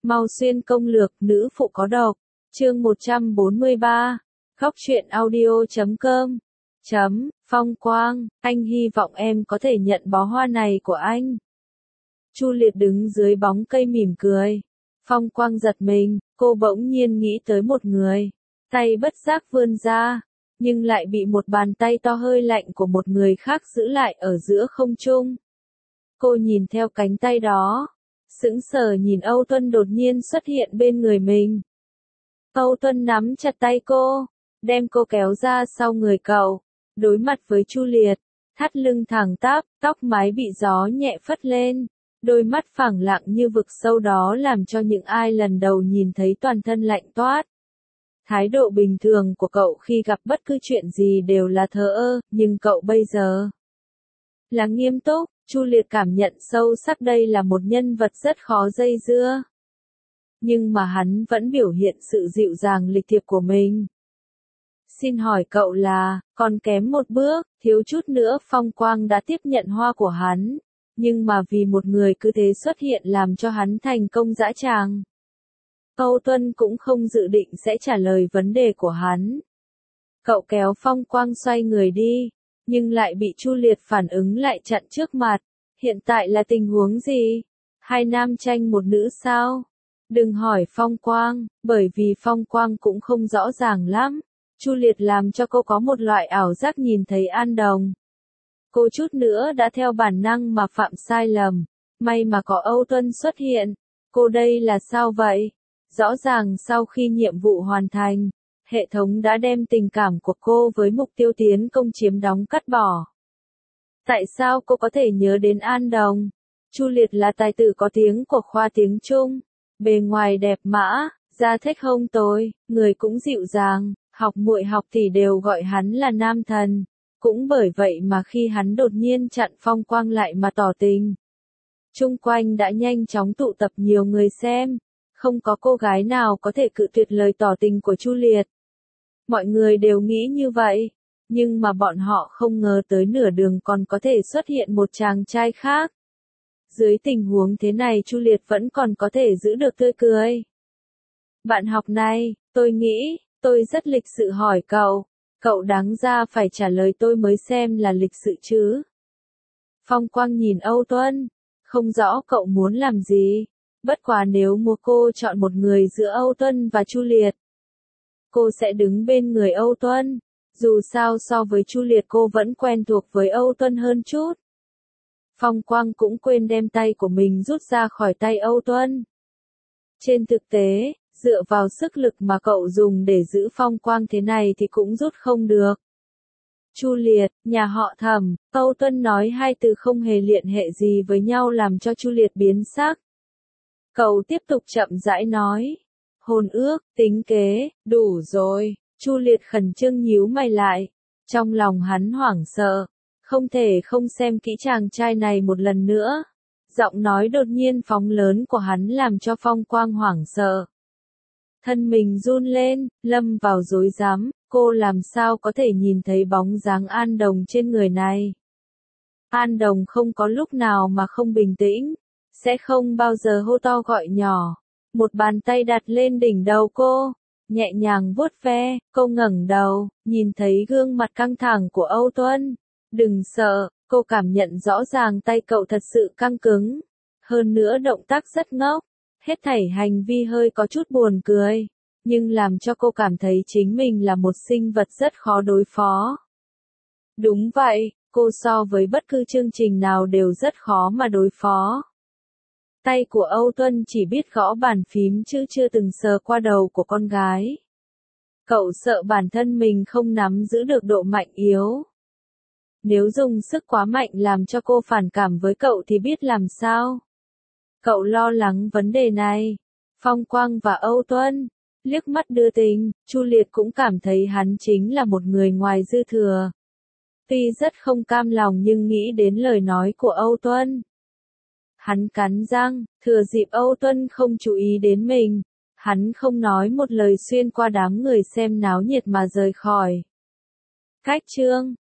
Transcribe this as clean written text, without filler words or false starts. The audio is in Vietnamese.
Mau xuyên công lược, nữ phụ có độc. Chương 143. Góc truyện audio.com. Phong Quang, anh hy vọng em có thể nhận bó hoa này của anh. Chu Liệt đứng dưới bóng cây mỉm cười. Phong Quang giật mình, cô bỗng nhiên nghĩ tới một người. Tay bất giác vươn ra, nhưng lại bị một bàn tay to hơi lạnh của một người khác giữ lại ở giữa không trung. Cô nhìn theo cánh tay đó, sững sờ nhìn Âu Tuân đột nhiên xuất hiện bên người mình. Âu Tuân nắm chặt tay cô, đem cô kéo ra sau người cậu, đối mặt với Chu Liệt, thắt lưng thẳng tắp, tóc mái bị gió nhẹ phất lên, đôi mắt phẳng lặng như vực sâu đó làm cho những ai lần đầu nhìn thấy toàn thân lạnh toát. Thái độ bình thường của cậu khi gặp bất cứ chuyện gì đều là thờ ơ, nhưng cậu bây giờ là nghiêm túc. Chu Liệt cảm nhận sâu sắc đây là một nhân vật rất khó dây dưa. Nhưng mà hắn vẫn biểu hiện sự dịu dàng lịch thiệp của mình. Xin hỏi cậu là, còn kém một bước, thiếu chút nữa Phong Quang đã tiếp nhận hoa của hắn. Nhưng mà vì một người cứ thế xuất hiện làm cho hắn thành công dã tràng. Âu Tuân cũng không dự định sẽ trả lời vấn đề của hắn. Cậu kéo Phong Quang xoay người đi, nhưng lại bị Chu Liệt phản ứng lại chặn trước mặt. Hiện tại là tình huống gì? Hai nam tranh một nữ sao? Đừng hỏi Phong Quang, bởi vì Phong Quang cũng không rõ ràng lắm. Chu Liệt làm cho cô có một loại ảo giác nhìn thấy An Đồng. Cô chút nữa đã theo bản năng mà phạm sai lầm. May mà có Âu Tuân xuất hiện. Cô đây là sao vậy? Rõ ràng sau khi nhiệm vụ hoàn thành, hệ thống đã đem tình cảm của cô với mục tiêu tiến công chiếm đóng cắt bỏ. Tại sao cô có thể nhớ đến An Đồng? Chu Liệt là tài tử có tiếng của khoa tiếng Trung, bề ngoài đẹp mã, da thếch hông tồi, người cũng dịu dàng, học muội học tỷ đều gọi hắn là nam thần. Cũng bởi vậy mà khi hắn đột nhiên chặn Phong Quang lại mà tỏ tình, chung quanh đã nhanh chóng tụ tập nhiều người xem. Không có cô gái nào có thể cự tuyệt lời tỏ tình của Chu Liệt. Mọi người đều nghĩ như vậy, nhưng mà bọn họ không ngờ tới nửa đường còn có thể xuất hiện một chàng trai khác. Dưới tình huống thế này Chu Liệt vẫn còn có thể giữ được tươi cười. Bạn học này, tôi nghĩ, tôi rất lịch sự hỏi cậu đáng ra phải trả lời tôi mới xem là lịch sự chứ. Phong Quang nhìn Âu Tuân, không rõ cậu muốn làm gì. Bất quá nếu mua cô chọn một người giữa Âu Tuân và Chu Liệt, cô sẽ đứng bên người Âu Tuân. Dù sao so với Chu Liệt cô vẫn quen thuộc với Âu Tuân hơn chút. Phong Quang cũng quên đem tay của mình rút ra khỏi tay Âu Tuân. Trên thực tế, dựa vào sức lực mà cậu dùng để giữ Phong Quang thế này thì cũng rút không được. Chu Liệt, nhà họ Thẩm, Âu Tuân nói hai từ không hề liên hệ gì với nhau làm cho Chu Liệt biến sắc. Cậu tiếp tục chậm rãi nói. Hôn ước, tính kế, đủ rồi. Chu Liệt khẩn trương nhíu mày lại. Trong lòng hắn hoảng sợ. Không thể không xem kỹ chàng trai này một lần nữa. Giọng nói đột nhiên phóng lớn của hắn làm cho Phong Quang hoảng sợ. Thân mình run lên, lâm vào rối rắm. Cô làm sao có thể nhìn thấy bóng dáng An Đồng trên người này. An Đồng không có lúc nào mà không bình tĩnh. Sẽ không bao giờ hô to gọi nhỏ. Một bàn tay đặt lên đỉnh đầu cô, nhẹ nhàng vuốt ve, cô ngẩng đầu, nhìn thấy gương mặt căng thẳng của Âu Tuân. Đừng sợ, cô cảm nhận rõ ràng tay cậu thật sự căng cứng. Hơn nữa động tác rất ngốc, hết thảy hành vi hơi có chút buồn cười, nhưng làm cho cô cảm thấy chính mình là một sinh vật rất khó đối phó. Đúng vậy, cô so với bất cứ chương trình nào đều rất khó mà đối phó. Tay của Âu Tuân chỉ biết gõ bàn phím chứ chưa từng sờ qua đầu của con gái. Cậu sợ bản thân mình không nắm giữ được độ mạnh yếu. Nếu dùng sức quá mạnh làm cho cô phản cảm với cậu thì biết làm sao. Cậu lo lắng vấn đề này. Phong Quang và Âu Tuân liếc mắt đưa tình, Chu Liệt cũng cảm thấy hắn chính là một người ngoài dư thừa. Tuy rất không cam lòng nhưng nghĩ đến lời nói của Âu Tuân. Hắn cắn răng, thừa dịp Âu Tuân không chú ý đến mình. Hắn không nói một lời xuyên qua đám người xem náo nhiệt mà rời khỏi. Cách chương